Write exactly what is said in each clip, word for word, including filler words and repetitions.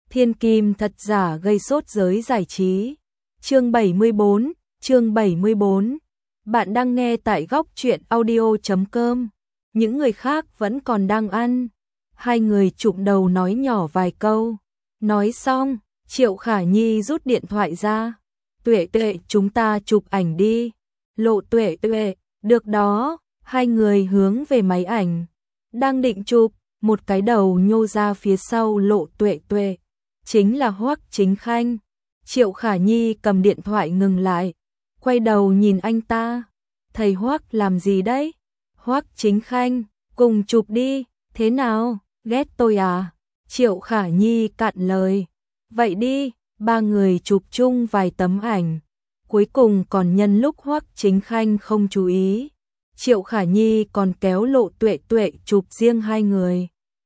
Thiên kim thật giả gây sốt giới giải trí. Chương bảy mươi bốn, chương bảy mươi bốn. Bạn đang nghe tại góc truyện audio chấm com. Những người khác vẫn còn đang ăn. Hai người chụm đầu nói nhỏ vài câu. Nói xong, Triệu Khả Nhi rút điện thoại ra. Tuệ Tuệ, chúng ta chụp ảnh đi. Lộ Tuệ Tuệ, được đó. Hai người hướng về máy ảnh. Đang định chụp, một cái đầu nhô ra phía sau Lộ Tuệ Tuệ. Chính là Hoắc Chính Khanh. Triệu Khả Nhi cầm điện thoại ngừng lại, quay đầu nhìn anh ta. Thầy Hoắc làm gì đấy? Hoắc Chính Khanh, cùng chụp đi, thế nào, ghét tôi à? Triệu Khả Nhi cạn lời. Vậy đi, ba người chụp chung vài tấm ảnh. Cuối cùng còn nhân lúc Hoắc Chính Khanh không chú ý, Triệu Khả Nhi còn kéo Lộ Tuệ Tuệ chụp riêng hai người.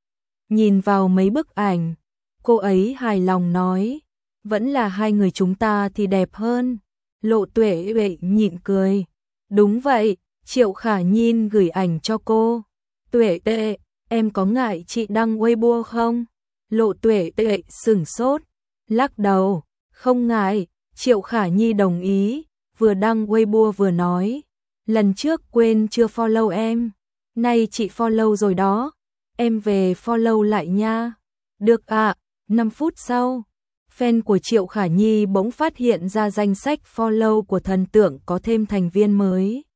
Nhìn vào mấy bức ảnh, cô ấy hài lòng nói, vẫn là hai người chúng ta thì đẹp hơn. Lộ Tuệ Tuệ nhịn cười. Đúng vậy, Triệu Khả Nhi gửi ảnh cho cô. Tuệ Tuệ, em có ngại chị đăng Weibo không? Lộ Tuệ Tuệ sửng sốt, lắc đầu, không ngại. Triệu Khả Nhi đồng ý, vừa đăng Weibo vừa nói, lần trước quên chưa follow em, nay chị follow rồi đó, em về follow lại nha. Được ạ. À, năm phút sau, fan của Triệu Khả Nhi bỗng phát hiện ra danh sách follow của thần tượng có thêm thành viên mới.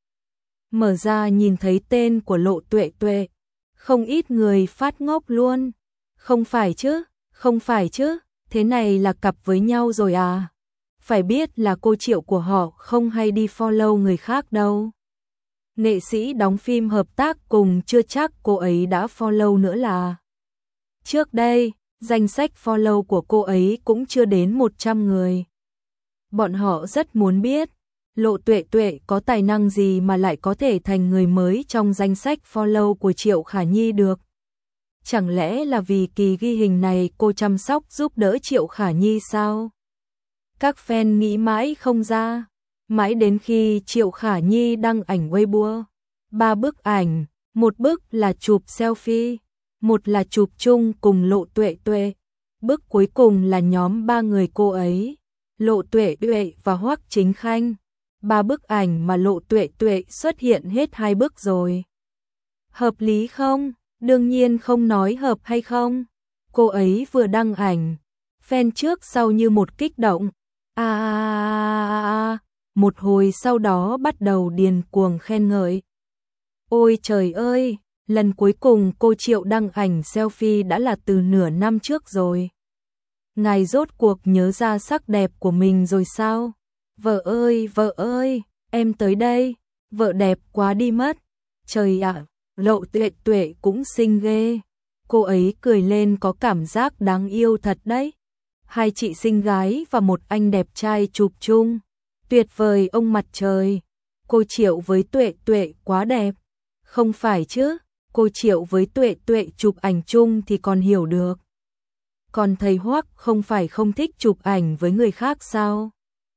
Mở ra nhìn thấy tên của Lộ Tuệ Tuệ, không ít người phát ngốc luôn. Không phải chứ, không phải chứ, thế này là cặp với nhau rồi à? Phải biết là cô Triệu của họ không hay đi follow người khác đâu. Nghệ sĩ đóng phim hợp tác cùng chưa chắc cô ấy đã follow nữa là. Trước đây, danh sách follow của cô ấy cũng chưa đến một trăm người. Bọn họ rất muốn biết, Lộ Tuệ Tuệ có tài năng gì mà lại có thể thành người mới trong danh sách follow của Triệu Khả Nhi được. Chẳng lẽ là vì kỳ ghi hình này cô chăm sóc giúp đỡ Triệu Khả Nhi sao? Các fan nghĩ mãi không ra, mãi đến khi Triệu Khả Nhi đăng ảnh Weibo. Ba bức ảnh, một bức là chụp selfie, một là chụp chung cùng Lộ Tuệ Tuệ, bức cuối cùng là nhóm ba người cô ấy, Lộ Tuệ Tuệ và Hoắc Chính Khanh. Ba bức ảnh mà Lộ Tuệ Tuệ xuất hiện hết hai bức rồi. Hợp lý không? Đương nhiên không nói hợp hay không. Cô ấy vừa đăng ảnh, fan trước sau như một kích động. À, à, à, à, một hồi sau đó bắt đầu điên cuồng khen ngợi. Ôi trời ơi, lần cuối cùng cô Triệu đăng ảnh selfie đã là từ nửa năm trước rồi. Ngài rốt cuộc nhớ ra sắc đẹp của mình rồi sao? Vợ ơi, vợ ơi, em tới đây, vợ đẹp quá đi mất. Trời ạ, à, Lộ Tuệ Tuệ cũng xinh ghê. Cô ấy cười lên có cảm giác đáng yêu thật đấy. Hai chị xinh gái và một anh đẹp trai chụp chung. Tuyệt vời ông mặt trời. Cô Triệu với Tuệ Tuệ quá đẹp. Không phải chứ, cô Triệu với Tuệ Tuệ chụp ảnh chung thì còn hiểu được. Còn thầy Hoắc không phải không thích chụp ảnh với người khác sao?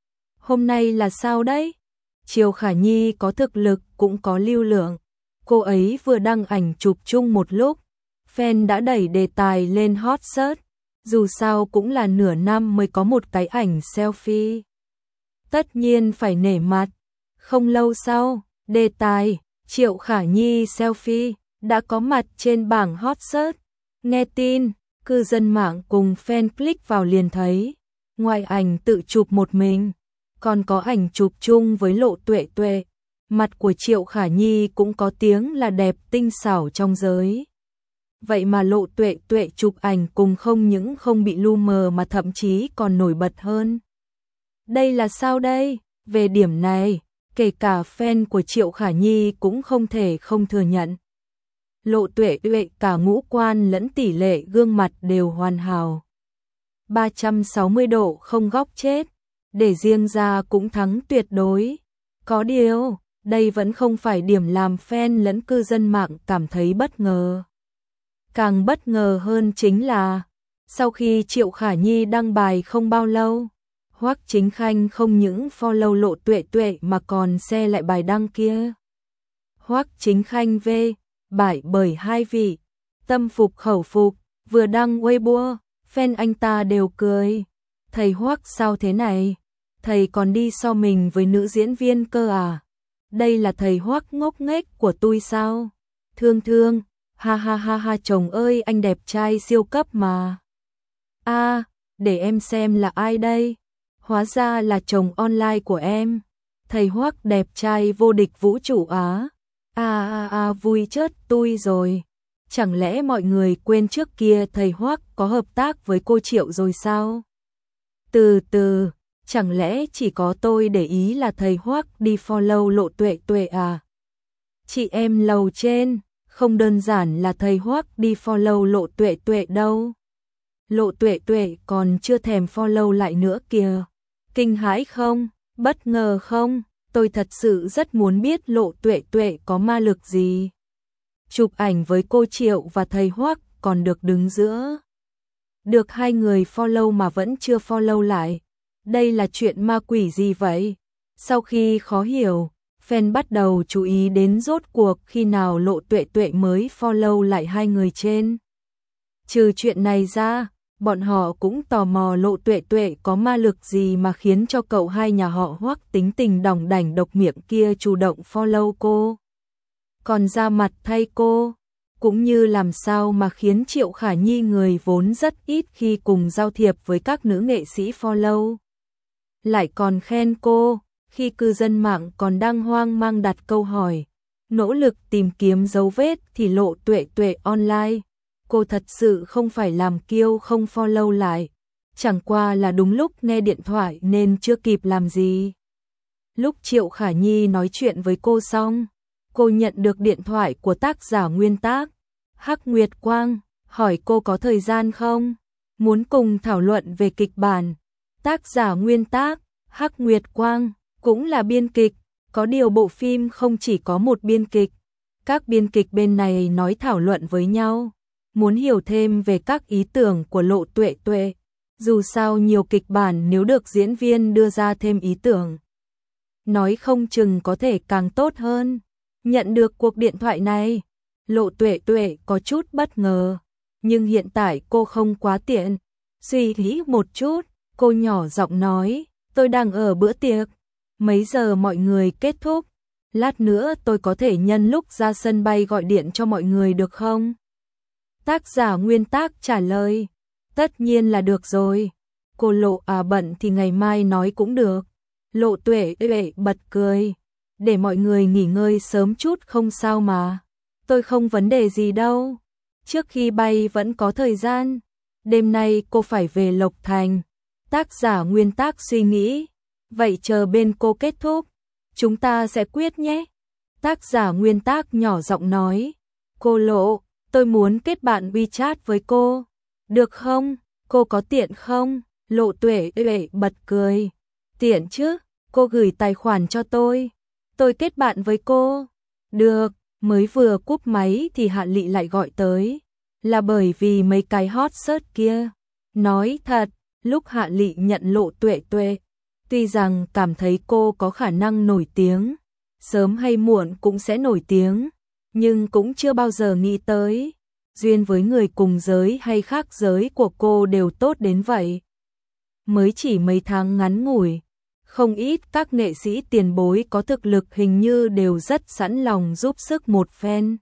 Hôm nay là sao đấy? Triệu Khả Nhi có thực lực cũng có lưu lượng. Cô ấy vừa đăng ảnh chụp chung một lúc, fan đã đẩy đề tài lên hot search. Dù sao cũng là nửa năm mới có một cái ảnh selfie. Tất nhiên phải nể mặt. Không lâu sau, đề tài Triệu Khả Nhi selfie đã có mặt trên bảng hot search. Nghe tin, cư dân mạng cùng fan click vào liền thấy, ngoài ảnh tự chụp một mình, còn có ảnh chụp chung với Lộ Tuệ Tuệ. Mặt của Triệu Khả Nhi cũng có tiếng là đẹp tinh xảo trong giới. Vậy mà Lộ Tuệ Tuệ chụp ảnh cùng không những không bị lu mờ mà thậm chí còn nổi bật hơn. Đây là sao đây? Về điểm này, kể cả fan của Triệu Khả Nhi cũng không thể không thừa nhận. Lộ Tuệ Tuệ cả ngũ quan lẫn tỷ lệ gương mặt đều hoàn hảo. ba trăm sáu mươi độ không góc chết, để riêng ra cũng thắng tuyệt đối. Có điều, đây vẫn không phải điểm làm fan lẫn cư dân mạng cảm thấy bất ngờ. Càng bất ngờ hơn chính là, sau khi Triệu Khả Nhi đăng bài không bao lâu, Hoắc Chính Khanh không những follow Lộ Tuệ Tuệ mà còn share lại bài đăng kia. Hoắc Chính Khanh về, bại bởi hai vị, tâm phục khẩu phục, vừa đăng Weibo, Fan anh ta đều cười. Thầy Hoắc sao thế này? Thầy còn đi so mình với nữ diễn viên cơ à? Đây là thầy Hoắc ngốc nghếch của tôi sao? Thương thương, ha ha ha ha, chồng ơi anh đẹp trai siêu cấp mà. A, à, để em xem là ai đây? Hóa ra là chồng online của em. Thầy Hoắc đẹp trai vô địch vũ trụ Á. A a a, vui chết tôi rồi. Chẳng lẽ mọi người quên trước kia thầy Hoắc có hợp tác với cô Triệu rồi sao? Từ từ, chẳng lẽ chỉ có tôi để ý là thầy Hoắc đi follow Lộ Tuệ Tuệ à? Chị em lầu trên, không đơn giản là thầy Hoắc đi follow Lộ Tuệ Tuệ đâu. Lộ Tuệ Tuệ còn chưa thèm follow lại nữa kìa. Kinh hãi không? Bất ngờ không? Tôi thật sự rất muốn biết Lộ Tuệ Tuệ có ma lực gì. Chụp ảnh với cô Triệu và thầy Hoắc còn được đứng giữa. Được hai người follow mà vẫn chưa follow lại. Đây là chuyện ma quỷ gì vậy? Sau khi khó hiểu, fan bắt đầu chú ý đến rốt cuộc khi nào Lộ Tuệ Tuệ mới follow lại hai người trên. Trừ chuyện này ra, bọn họ cũng tò mò Lộ Tuệ Tuệ có ma lực gì mà khiến cho cậu hai nhà họ Hoắc tính tình đỏng đảnh độc miệng kia chủ động follow cô. Còn ra mặt thay cô, cũng như làm sao mà khiến Triệu Khả Nhi, người vốn rất ít khi cùng giao thiệp với các nữ nghệ sĩ follow, lại còn khen cô. Khi cư dân mạng còn đang hoang mang đặt câu hỏi, nỗ lực tìm kiếm dấu vết thì Lộ Tuệ Tuệ online. Cô thật sự không phải làm kiêu không follow lại, chẳng qua là đúng lúc nghe điện thoại nên chưa kịp làm gì. Lúc Triệu Khả Nhi nói chuyện với cô xong, cô nhận được điện thoại của tác giả nguyên tác, Hắc Nguyệt Quang, hỏi cô có thời gian không, muốn cùng thảo luận về kịch bản. Tác giả nguyên tác, Hắc Nguyệt Quang, cũng là biên kịch, có điều bộ phim không chỉ có một biên kịch. Các biên kịch bên này nói thảo luận với nhau, muốn hiểu thêm về các ý tưởng của Lộ Tuệ Tuệ. Dù sao nhiều kịch bản nếu được diễn viên đưa ra thêm ý tưởng, nói không chừng có thể càng tốt hơn. Nhận được cuộc điện thoại này, Lộ Tuệ Tuệ có chút bất ngờ, nhưng hiện tại cô không quá tiện. Suy nghĩ một chút, cô nhỏ giọng nói, tôi đang ở bữa tiệc, mấy giờ mọi người kết thúc? Lát nữa tôi có thể nhân lúc ra sân bay gọi điện cho mọi người được không? Tác giả nguyên tác trả lời, tất nhiên là được rồi. Cô Lộ à, bận thì ngày mai nói cũng được. Lộ Tuệ Tuệ bật cười, để mọi người nghỉ ngơi sớm chút không sao mà. Tôi không vấn đề gì đâu. Trước khi bay vẫn có thời gian. Đêm nay cô phải về Lộc Thành. Tác giả nguyên tác suy nghĩ, vậy chờ bên cô kết thúc, chúng ta sẽ quyết nhé. Tác giả nguyên tác nhỏ giọng nói, cô Lộ, tôi muốn kết bạn WeChat với cô. Được không? Cô có tiện không? Lộ Tuệ Tuệ bật cười. Tiện chứ, cô gửi tài khoản cho tôi. Tôi kết bạn với cô. Được, mới vừa cúp máy thì Hạ Lị lại gọi tới. Là bởi vì mấy cái hot search kia. Nói thật, lúc Hạ Lị nhận Lộ Tuệ Tuệ, tuy rằng cảm thấy cô có khả năng nổi tiếng, sớm hay muộn cũng sẽ nổi tiếng, nhưng cũng chưa bao giờ nghĩ tới, duyên với người cùng giới hay khác giới của cô đều tốt đến vậy. Mới chỉ mấy tháng ngắn ngủi, không ít các nghệ sĩ tiền bối có thực lực hình như đều rất sẵn lòng giúp sức một phen.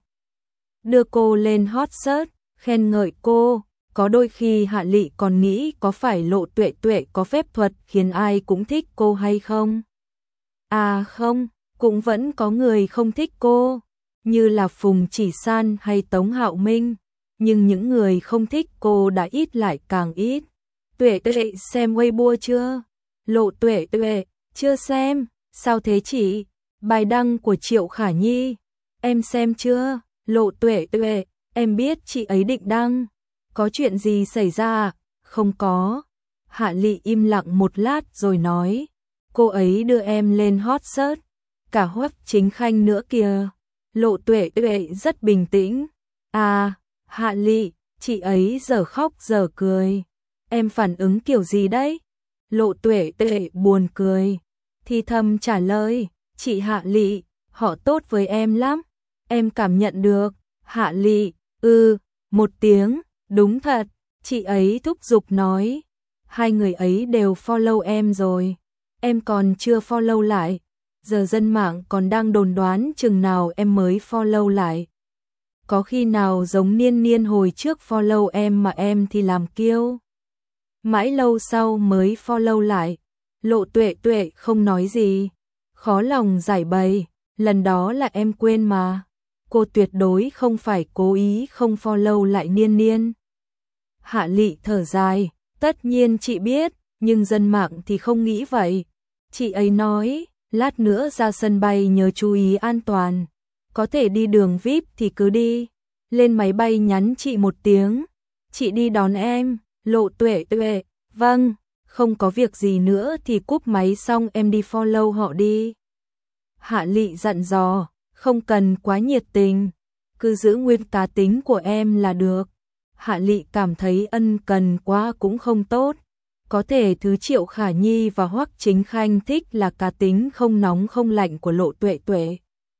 Đưa cô lên hot search, khen ngợi cô. Có đôi khi Hạ Lị còn nghĩ có phải Lộ Tuệ Tuệ có phép thuật khiến ai cũng thích cô hay không? À không, cũng vẫn có người không thích cô, như là Phùng Chỉ San hay Tống Hạo Minh, nhưng những người không thích cô đã ít lại càng ít. Tuệ Tuệ xem Weibo chưa? Lộ Tuệ Tuệ, chưa xem, sao thế chị? Bài đăng của Triệu Khả Nhi, em xem chưa? Lộ Tuệ Tuệ, em biết chị ấy định đăng. Có chuyện gì xảy ra? Không có. Hạ Lị im lặng một lát rồi nói, cô ấy đưa em lên hot search, cả Hoắc Chính Khanh nữa kìa. Lộ Tuệ Tuệ rất bình tĩnh. À, Hạ Lị, chị ấy giờ khóc giờ cười. Em phản ứng kiểu gì đấy? Lộ Tuệ Tuệ buồn cười, thì thầm trả lời, chị Hạ Lị, họ tốt với em lắm. Em cảm nhận được. Hạ Lị, ừ, một tiếng. Đúng thật, Chị ấy thúc giục nói, hai người ấy đều follow em rồi, em còn chưa follow lại, giờ dân mạng còn đang đồn đoán chừng nào em mới follow lại. Có khi nào giống Niên Niên hồi trước follow em mà em thì làm kiêu. Mãi lâu sau mới follow lại, Lộ Tuệ Tuệ không nói gì, khó lòng giải bày, lần đó là em quên mà, cô tuyệt đối không phải cố ý không follow lại Niên Niên. Hạ Lị thở dài, tất nhiên chị biết, nhưng dân mạng thì không nghĩ vậy. Chị ấy nói, lát nữa ra sân bay nhớ chú ý an toàn, có thể đi đường vi ai pi thì cứ đi, lên máy bay nhắn chị một tiếng, chị đi đón em. Lộ Tuệ Tuệ, vâng, không có việc gì nữa thì cúp máy xong em đi follow họ đi. Hạ Lị dặn dò, không cần quá nhiệt tình, cứ giữ nguyên cá tính của em là được. Hạ Lị cảm thấy ân cần quá cũng không tốt, có thể thứ Triệu Khả Nhi và Hoắc Chính Khanh thích là cá tính không nóng không lạnh của Lộ Tuệ Tuệ.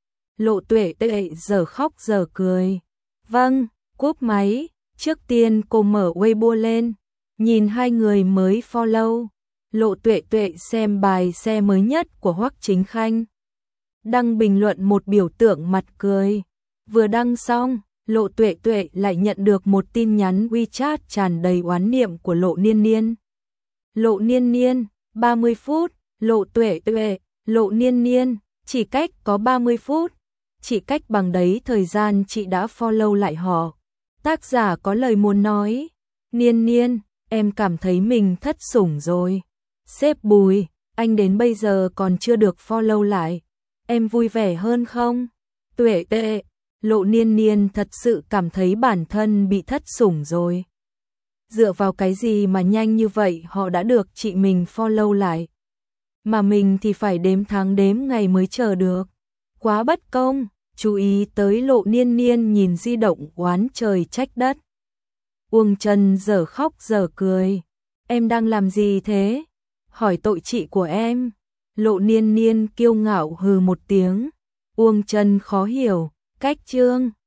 Lộ Tuệ Tuệ giờ khóc giờ cười. Vâng, cúp máy, trước tiên cô mở Weibo lên, nhìn hai người mới follow. Lộ Tuệ Tuệ xem bài xe mới nhất của Hoắc Chính Khanh, đăng bình luận một biểu tượng mặt cười. Vừa đăng xong, Lộ Tuệ Tuệ lại nhận được một tin nhắn WeChat tràn đầy oán niệm của Lộ Niên Niên. Lộ Niên Niên, ba mươi phút, Lộ Tuệ Tuệ, Lộ Niên Niên, chỉ cách có ba mươi phút, chỉ cách bằng đấy thời gian chị đã follow lại họ. Tác giả có lời muốn nói, Niên Niên, em cảm thấy mình thất sủng rồi. Sếp Bùi, anh đến bây giờ còn chưa được follow lại, em vui vẻ hơn không? Tuệ Tuệ, Lộ Niên Niên thật sự cảm thấy bản thân bị thất sủng rồi. Dựa vào cái gì mà nhanh như vậy họ đã được chị mình follow lại, mà mình thì phải đếm tháng đếm ngày mới chờ được. Quá bất công. Chú ý tới Lộ Niên Niên nhìn di động oán trời trách đất. Uông Trần giờ khóc giờ cười. Em đang làm gì thế? Hỏi tội chị của em. Lộ Niên Niên kiêu ngạo hừ một tiếng. Uông Trần khó hiểu. Cách chương